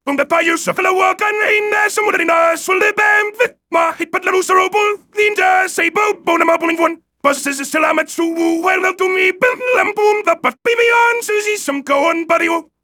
Om dat bij så fälla walkan in som modern in så le bam vet ma hit pat la musa robul ninja say bo na ma bulling one buzz is still I'm at so well to me bam lam boom the pat baby on Susie some go on buddy